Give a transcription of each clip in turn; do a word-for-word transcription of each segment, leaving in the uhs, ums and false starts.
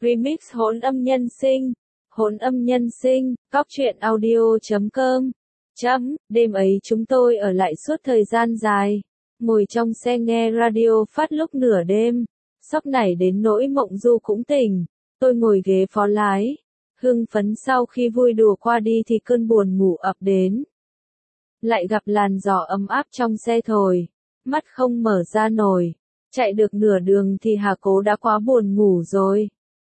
Remix hỗn âm nhân sinh. Hỗn âm nhân sinh, góc truyện audio chấm com. Chấm, đêm ấy chúng tôi ở lại suốt thời gian dài. Ngồi trong xe nghe radio phát lúc nửa đêm. Sốc nảy đến nỗi mộng du cũng tỉnh. Tôi ngồi ghế phó lái. Hưng phấn sau khi vui đùa qua đi thì cơn buồn ngủ ập đến. Lại gặp làn gió ấm áp trong xe thổi. Mắt không mở ra nổi. Chạy được nửa đường thì Hà Cố đã quá buồn ngủ rồi.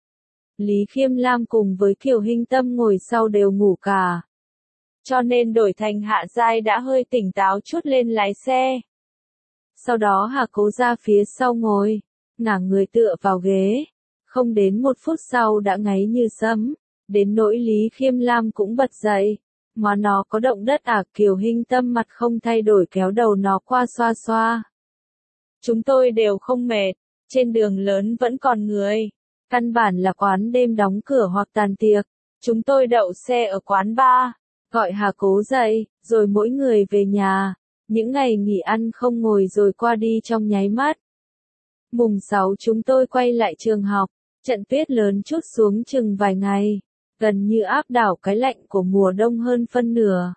Lý Khiêm Lam cùng với Kiều Hinh Tâm ngồi sau đều ngủ cả. Cho nên đổi thành Hạ Giai đã hơi tỉnh táo chút lên lái xe. Sau đó Hà Cố ra phía sau ngồi, ngả người tựa vào ghế. Không đến một phút sau đã ngáy như sấm, đến nỗi Lý Khiêm Lam cũng bật dậy. Mà nó có động đất à? Kiều Hinh Tâm mặt không thay đổi kéo đầu nó qua xoa xoa. Chúng tôi đều không mệt, trên đường lớn vẫn còn người. Căn bản là quán đêm đóng cửa hoặc tàn tiệc. Chúng tôi đậu xe ở quán bar, gọi Hà Cố dậy, rồi mỗi người về nhà. Những ngày nghỉ ăn không ngồi rồi qua đi trong nháy mắt. Mùng sáu chúng tôi quay lại trường học, trận tuyết lớn trút xuống chừng vài ngày, gần như áp đảo cái lạnh của mùa đông hơn phân nửa.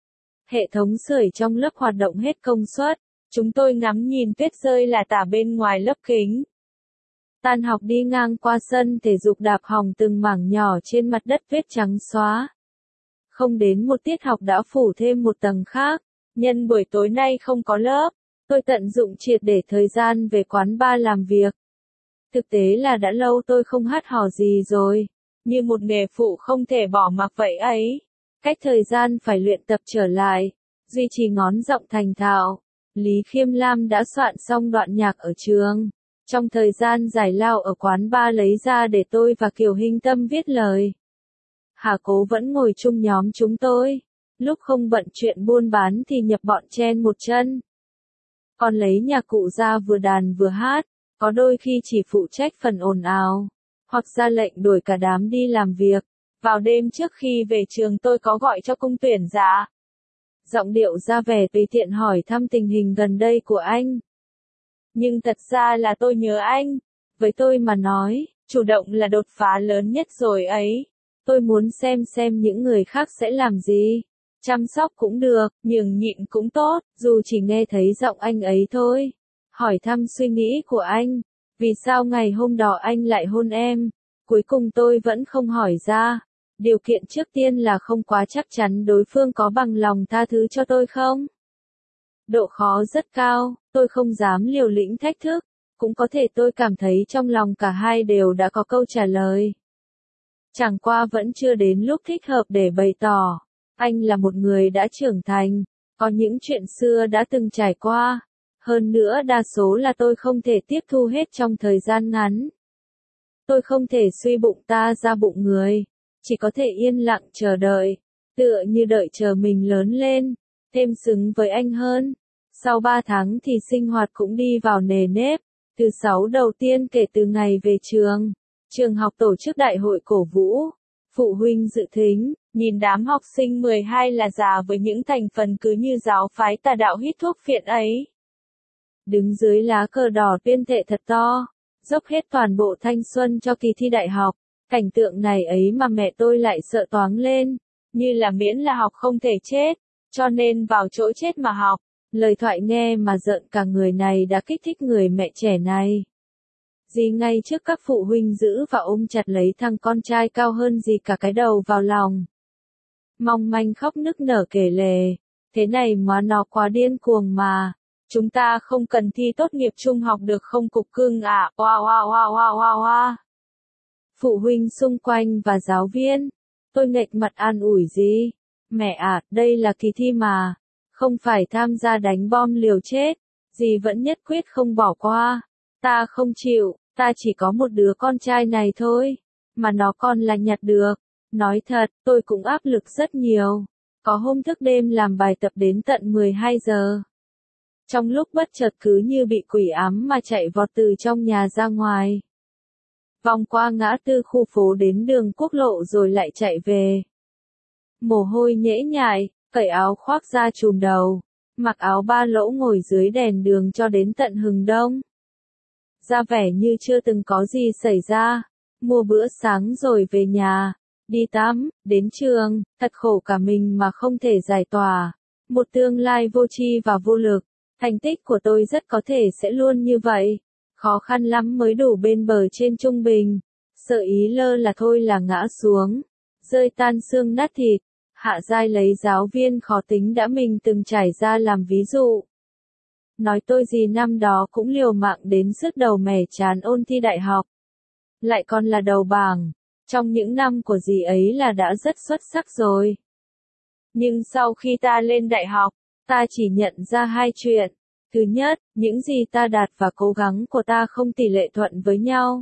Hệ thống sưởi trong lớp hoạt động hết công suất, chúng tôi ngắm nhìn tuyết rơi lả tả bên ngoài lớp kính. Tan học đi ngang qua sân thể dục đạp hỏng từng mảng nhỏ trên mặt đất vết trắng xóa. Không đến một tiết học đã phủ thêm một tầng khác. Nhân buổi tối nay không có lớp, tôi tận dụng triệt để thời gian về quán bar làm việc. Thực tế là đã lâu tôi không hát hò gì rồi, như một nghề phụ không thể bỏ mặc vậy ấy. Cách thời gian phải luyện tập trở lại, duy trì ngón giọng thành thạo. Lý Khiêm Lam đã soạn xong đoạn nhạc ở trường. Trong thời gian giải lao ở quán bar lấy ra để tôi và Kiều Hinh Tâm viết lời. Hà Cố vẫn ngồi chung nhóm chúng tôi. Lúc không bận chuyện buôn bán thì nhập bọn chen một chân. Còn lấy nhạc cụ ra vừa đàn vừa hát, có đôi khi chỉ phụ trách phần ồn ào, hoặc ra lệnh đuổi cả đám đi làm việc. Vào đêm trước khi về trường tôi có gọi cho cung tuyển giả. Giọng điệu ra vẻ tùy tiện hỏi thăm tình hình gần đây của anh. Nhưng thật ra là tôi nhớ anh. Với tôi mà nói, chủ động là đột phá lớn nhất rồi ấy. Tôi muốn xem xem những người khác sẽ làm gì. Chăm sóc cũng được, nhường nhịn cũng tốt, dù chỉ nghe thấy giọng anh ấy thôi. Hỏi thăm suy nghĩ của anh. Vì sao ngày hôm đó anh lại hôn em? Cuối cùng tôi vẫn không hỏi ra. Điều kiện trước tiên là không quá chắc chắn đối phương có bằng lòng tha thứ cho tôi không? Độ khó rất cao, tôi không dám liều lĩnh thách thức. Cũng có thể tôi cảm thấy trong lòng cả hai đều đã có câu trả lời. Chẳng qua vẫn chưa đến lúc thích hợp để bày tỏ. Anh là một người đã trưởng thành, có những chuyện xưa đã từng trải qua. Hơn nữa đa số là tôi không thể tiếp thu hết trong thời gian ngắn. Tôi không thể suy bụng ta ra bụng người, chỉ có thể yên lặng chờ đợi, tựa như đợi chờ mình lớn lên, thêm xứng với anh hơn. Sau ba tháng thì sinh hoạt cũng đi vào nề nếp. Thứ sáu đầu tiên kể từ ngày về trường, trường học tổ chức đại hội cổ vũ, phụ huynh dự thính. Nhìn đám học sinh mười hai là già với những thành phần cứ như giáo phái tà đạo hít thuốc phiện ấy. Đứng dưới lá cờ đỏ tuyên thệ thật to, dốc hết toàn bộ thanh xuân cho kỳ thi đại học. Cảnh tượng này ấy mà mẹ tôi lại sợ toáng lên, như là miễn là học không thể chết, cho nên vào chỗ chết mà học. Lời thoại nghe mà giận cả người này đã kích thích người mẹ trẻ này. Dì ngay trước các phụ huynh giữ và ôm chặt lấy thằng con trai cao hơn dì cả cái đầu vào lòng. Mong manh khóc nức nở kể lể, thế này mà nó quá điên cuồng mà, chúng ta không cần thi tốt nghiệp trung học được không cục cưng à, oa oa oa oa oa oa. Phụ huynh xung quanh và giáo viên, tôi nghệch mặt an ủi dì, mẹ à, đây là kỳ thi mà, không phải tham gia đánh bom liều chết, dì vẫn nhất quyết không bỏ qua, ta không chịu, ta chỉ có một đứa con trai này thôi, mà nó còn là nhặt được. Nói thật, tôi cũng áp lực rất nhiều. Có hôm thức đêm làm bài tập đến tận mười hai giờ. Trong lúc bất chợt cứ như bị quỷ ám mà chạy vọt từ trong nhà ra ngoài. Vòng qua ngã tư khu phố đến đường quốc lộ rồi lại chạy về. Mồ hôi nhễ nhại, cởi áo khoác ra trùm đầu. Mặc áo ba lỗ ngồi dưới đèn đường cho đến tận hừng đông. Ra vẻ như chưa từng có gì xảy ra. mua bữa sáng rồi về nhà, đi tắm, đến trường, thật khổ cả mình mà không thể giải tỏa. Một tương lai vô tri và vô lực, thành tích của tôi rất có thể sẽ luôn như vậy. Khó khăn lắm mới đủ bên bờ trên trung bình. Sợ ý lơ là thôi là ngã xuống, rơi tan xương nát thịt. Hạ Giai lấy giáo viên khó tính đã mình từng trải ra làm ví dụ. Nói tôi gì năm đó cũng liều mạng đến sứt đầu mẻ chán ôn thi đại học. Lại còn là đầu bảng. Trong những năm của dì ấy là đã rất xuất sắc rồi. Nhưng sau khi ta lên đại học, ta chỉ nhận ra hai chuyện. Thứ nhất, những gì ta đạt và cố gắng của ta không tỷ lệ thuận với nhau.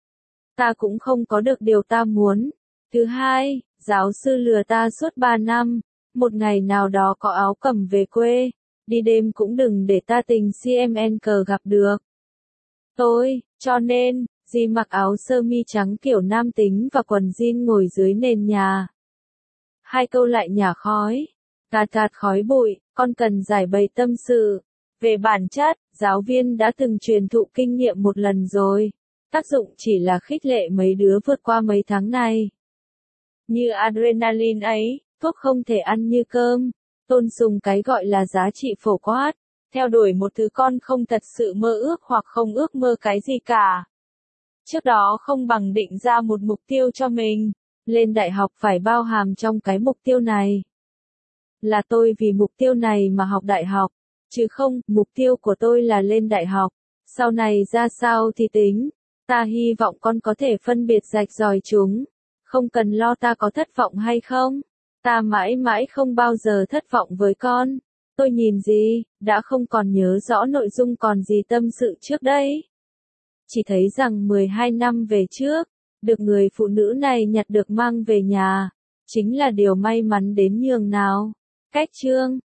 Ta cũng không có được điều ta muốn. Thứ hai, giáo sư lừa ta suốt ba năm. Một ngày nào đó có áo cầm về quê, đi đêm cũng đừng để ta tình xê em en cờ gặp được. Tôi, cho nên, dì mặc áo sơ mi trắng kiểu nam tính và quần jean ngồi dưới nền nhà. Hai câu lại nhả khói. Cạt cạt khói bụi, con cần giải bày tâm sự. Về bản chất, giáo viên đã từng truyền thụ kinh nghiệm một lần rồi. Tác dụng chỉ là khích lệ mấy đứa vượt qua mấy tháng này. Như adrenaline ấy, thuốc không thể ăn như cơm. Tôn sùng cái gọi là giá trị phổ quát. Theo đuổi một thứ con không thật sự mơ ước hoặc không ước mơ cái gì cả. Trước đó không bằng định ra một mục tiêu cho mình. Lên đại học phải bao hàm trong cái mục tiêu này. Là tôi vì mục tiêu này mà học đại học. Chứ không, mục tiêu của tôi là lên đại học. Sau này ra sao thì tính. Ta hy vọng con có thể phân biệt rạch ròi chúng. Không cần lo ta có thất vọng hay không. Ta mãi mãi không bao giờ thất vọng với con. Tôi nhìn gì, đã không còn nhớ rõ nội dung còn gì tâm sự trước đây. Chỉ thấy rằng mười hai năm về trước, được người phụ nữ này nhặt được mang về nhà, chính là điều may mắn đến nhường nào. Cách chương